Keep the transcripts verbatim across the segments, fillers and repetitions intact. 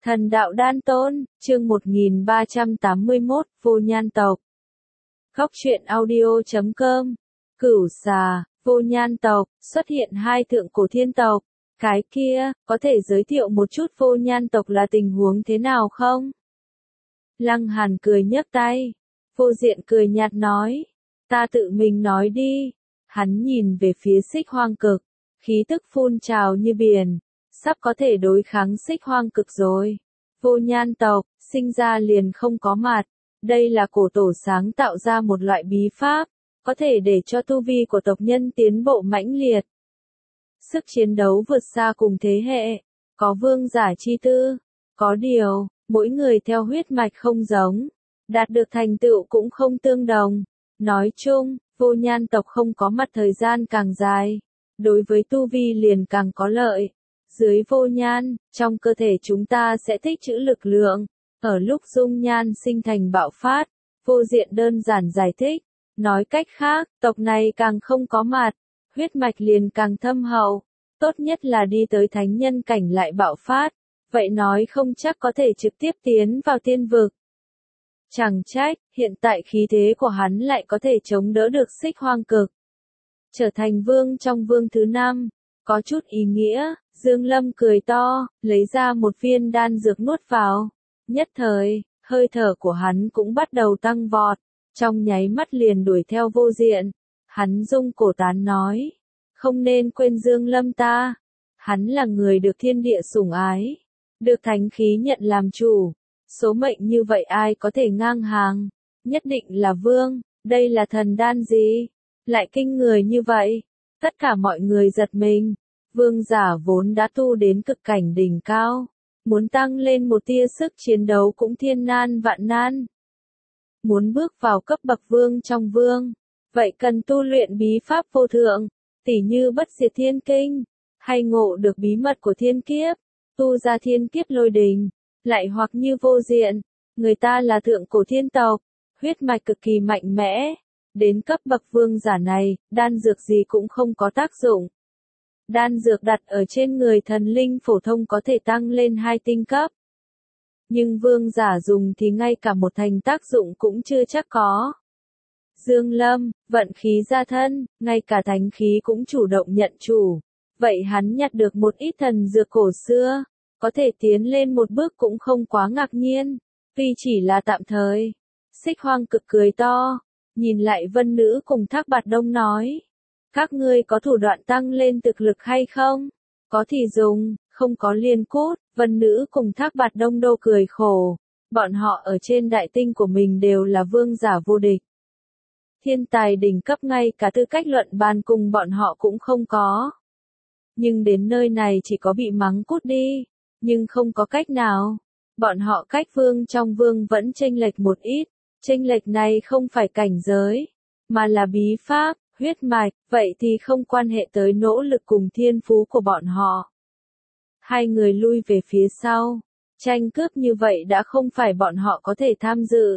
Thần đạo đan tôn, chương một nghìn ba trăm tám mươi mốt, vô nhan tộc. Góc truyện audio chấm com. Cửu xà, vô nhan tộc, xuất hiện hai thượng cổ thiên tộc. Cái kia, có thể giới thiệu một chút vô nhan tộc là tình huống thế nào không? Lăng Hàn cười nhấc tay. Vô Diện cười nhạt nói. Ta tự mình nói đi. Hắn nhìn về phía Xích Hoang Cực. Khí tức phun trào như biển. Sắp có thể đối kháng Xích Hoang Cực rồi. Vô nhan tộc, sinh ra liền không có mặt. Đây là cổ tổ sáng tạo ra một loại bí pháp, có thể để cho tu vi của tộc nhân tiến bộ mãnh liệt. Sức chiến đấu vượt xa cùng thế hệ, có vương giả chi tư. Có điều, mỗi người theo huyết mạch không giống, đạt được thành tựu cũng không tương đồng. Nói chung, vô nhan tộc không có mặt thời gian càng dài, đối với tu vi liền càng có lợi. Dưới vô nhan, trong cơ thể chúng ta sẽ tích trữ lực lượng. Ở lúc dung nhan sinh thành bạo phát, Vô Diện đơn giản giải thích. Nói cách khác, tộc này càng không có mặt, huyết mạch liền càng thâm hậu. Tốt nhất là đi tới thánh nhân cảnh lại bạo phát. Vậy nói không chắc có thể trực tiếp tiến vào tiên vực. Chẳng trách, hiện tại khí thế của hắn lại có thể chống đỡ được Xích Hoang Cực. Trở thành vương trong vương thứ năm, có chút ý nghĩa. Dương Lâm cười to, lấy ra một viên đan dược nuốt vào. Nhất thời, hơi thở của hắn cũng bắt đầu tăng vọt. Trong nháy mắt liền đuổi theo Vô Diện. Hắn rung cổ tán nói. Không nên quên Dương Lâm ta. Hắn là người được thiên địa sủng ái. Được thánh khí nhận làm chủ. Số mệnh như vậy ai có thể ngang hàng. Nhất định là vương. Đây là thần đan gì? Lại kinh người như vậy. Tất cả mọi người giật mình. Vương giả vốn đã tu đến cực cảnh đỉnh cao, muốn tăng lên một tia sức chiến đấu cũng thiên nan vạn nan. Muốn bước vào cấp bậc vương trong vương, vậy cần tu luyện bí pháp vô thượng, tỉ như bất diệt thiên kinh, hay ngộ được bí mật của thiên kiếp, tu ra thiên kiếp lôi đình, lại hoặc như Vô Diện, người ta là thượng cổ thiên tộc, huyết mạch cực kỳ mạnh mẽ, đến cấp bậc vương giả này, đan dược gì cũng không có tác dụng. Đan dược đặt ở trên người thần linh phổ thông có thể tăng lên hai tinh cấp. Nhưng vương giả dùng thì ngay cả một thành tác dụng cũng chưa chắc có. Dương Lâm, vận khí ra thân, ngay cả thánh khí cũng chủ động nhận chủ. Vậy hắn nhặt được một ít thần dược cổ xưa, có thể tiến lên một bước cũng không quá ngạc nhiên, tuy chỉ là tạm thời. Xích Hoang Cực cười to, nhìn lại Vân Nữ cùng Thác Bạt Đông nói. Các ngươi có thủ đoạn tăng lên thực lực hay không? Có thì dùng, không có liền cút. Vân Nữ cùng Thác Bạt Đông đô cười khổ. Bọn họ ở trên đại tinh của mình đều là vương giả vô địch. Thiên tài đỉnh cấp ngay cả tư cách luận bàn cùng bọn họ cũng không có. Nhưng đến nơi này chỉ có bị mắng cút đi. Nhưng không có cách nào. Bọn họ cách vương trong vương vẫn chênh lệch một ít. Chênh lệch này không phải cảnh giới, mà là bí pháp. Huyết mạch, vậy thì không quan hệ tới nỗ lực cùng thiên phú của bọn họ. Hai người lui về phía sau, tranh cướp như vậy đã không phải bọn họ có thể tham dự.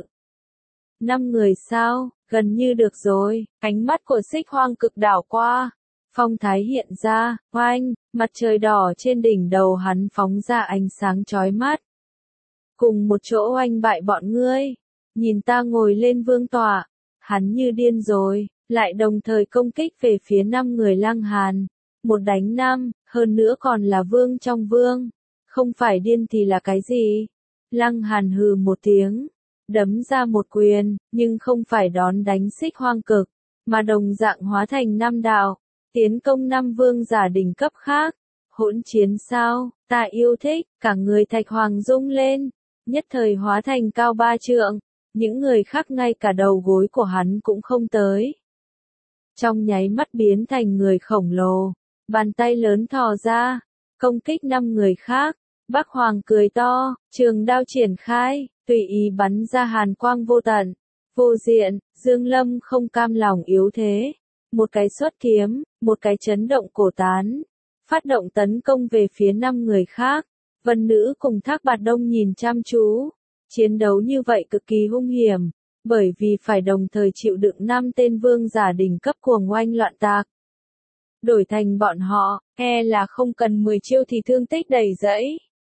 Năm người sao, gần như được rồi, ánh mắt của Xích Hoang Cực đảo qua. Phong thái hiện ra, oanh, mặt trời đỏ trên đỉnh đầu hắn phóng ra ánh sáng chói mắt. Cùng một chỗ oanh bại bọn ngươi, nhìn ta ngồi lên vương tọa, hắn như điên rồi. Lại đồng thời công kích về phía năm người Lăng Hàn. Một đánh năm, hơn nữa còn là vương trong vương. Không phải điên thì là cái gì? Lăng Hàn hừ một tiếng, đấm ra một quyền, nhưng không phải đón đánh Xích Hoang Cực, mà đồng dạng hóa thành năm đạo, tiến công năm vương giả đỉnh cấp khác. Hỗn chiến sao, ta yêu thích, cả người Thạch Hoàng rung lên, nhất thời hóa thành cao ba trượng, những người khác ngay cả đầu gối của hắn cũng không tới. Trong nháy mắt biến thành người khổng lồ, bàn tay lớn thò ra, công kích năm người khác. Bắc Hoàng cười to, trường đao triển khai, tùy ý bắn ra hàn quang vô tận. Vô Diện, Dương Lâm không cam lòng yếu thế, một cái xuất kiếm, một cái chấn động cổ tán, phát động tấn công về phía năm người khác. Vân Nữ cùng Thác Bạt Đông nhìn chăm chú, chiến đấu như vậy cực kỳ hung hiểm. Bởi vì phải đồng thời chịu đựng năm tên vương giả đỉnh cấp cuồng oanh loạn tạc. Đổi thành bọn họ, e là không cần mười chiêu thì thương tích đầy dẫy.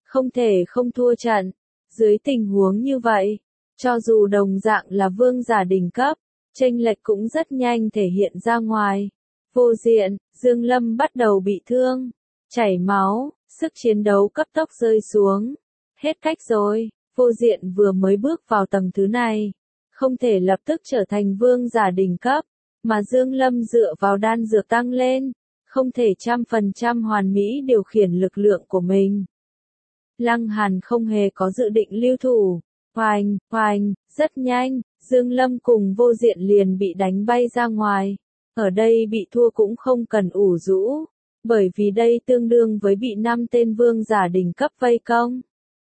không thể không thua trận. Dưới tình huống như vậy, cho dù đồng dạng là vương giả đỉnh cấp, chênh lệch cũng rất nhanh thể hiện ra ngoài. Vô diện, Dương Lâm bắt đầu bị thương, chảy máu, sức chiến đấu cấp tốc rơi xuống. Hết cách rồi, vô diện vừa mới bước vào tầng thứ này, không thể lập tức trở thành vương giả đỉnh cấp, mà Dương Lâm dựa vào đan dược tăng lên, không thể trăm phần trăm hoàn mỹ điều khiển lực lượng của mình. Lăng Hàn không hề có dự định lưu thủ. Hoành, hoành, rất nhanh, Dương Lâm cùng vô diện liền bị đánh bay ra ngoài. Ở đây bị thua cũng không cần ủ rũ, bởi vì đây tương đương với bị năm tên vương giả đỉnh cấp vây công.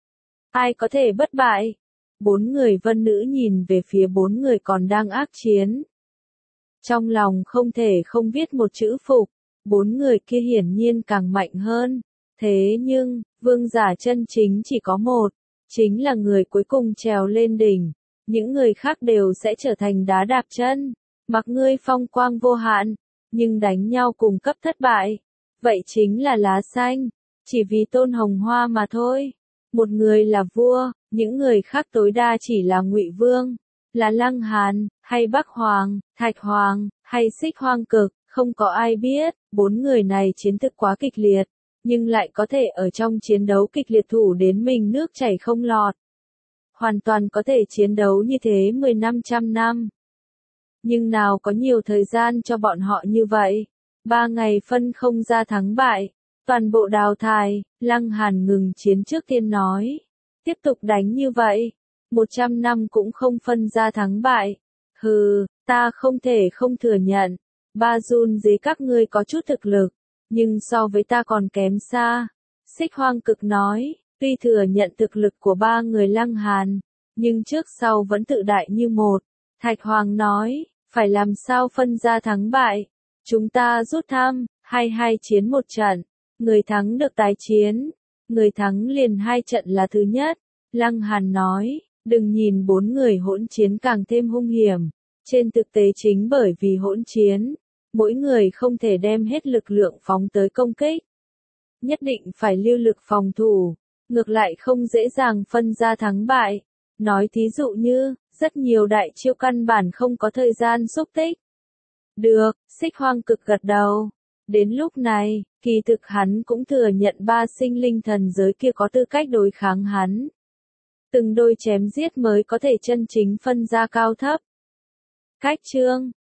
Ai có thể bất bại? Bốn người vân nữ nhìn về phía bốn người còn đang ác chiến. Trong lòng không thể không viết một chữ phục, bốn người kia hiển nhiên càng mạnh hơn. Thế nhưng, vương giả chân chính chỉ có một, chính là người cuối cùng trèo lên đỉnh. Những người khác đều sẽ trở thành đá đạp chân, mặc ngươi phong quang vô hạn, nhưng đánh nhau cùng cấp thất bại. Vậy chính là lá xanh, chỉ vì Tôn Hồng Hoa mà thôi. Một người là vua, những người khác tối đa chỉ là Ngụy Vương, là Lăng Hàn, hay Bắc Hoàng, Thạch Hoàng, hay Xích Hoang Cực, không có ai biết. Bốn người này chiến thực quá kịch liệt, nhưng lại có thể ở trong chiến đấu kịch liệt thủ đến mình nước chảy không lọt. Hoàn toàn có thể chiến đấu như thế mười năm trăm năm. Nhưng nào có nhiều thời gian cho bọn họ như vậy. Ba ngày phân không ra thắng bại, toàn bộ đào thải. Lăng Hàn ngừng chiến trước tiên nói. Tiếp tục đánh như vậy, một trăm năm cũng không phân ra thắng bại. Hừ, ta không thể không thừa nhận. Ba run dưới các ngươi có chút thực lực, nhưng so với ta còn kém xa. Xích Hoang Cực nói, tuy thừa nhận thực lực của ba người Lăng Hàn, nhưng trước sau vẫn tự đại như một. Thạch Hoàng nói, phải làm sao phân ra thắng bại. Chúng ta rút thăm, hai hai chiến một trận, người thắng được tái chiến, người thắng liền hai trận là thứ nhất. Lăng Hàn nói, đừng nhìn bốn người hỗn chiến càng thêm hung hiểm. Trên thực tế chính bởi vì hỗn chiến, mỗi người không thể đem hết lực lượng phóng tới công kích. Nhất định phải lưu lực phòng thủ, ngược lại không dễ dàng phân ra thắng bại. Nói thí dụ như, rất nhiều đại chiêu căn bản không có thời gian xúc tích. Được, Xích Hoang Cực gật đầu. Đến lúc này, kỳ thực hắn cũng thừa nhận ba sinh linh thần giới kia có tư cách đối kháng hắn. Từng đôi chém giết mới có thể chân chính phân ra cao thấp. Cách chương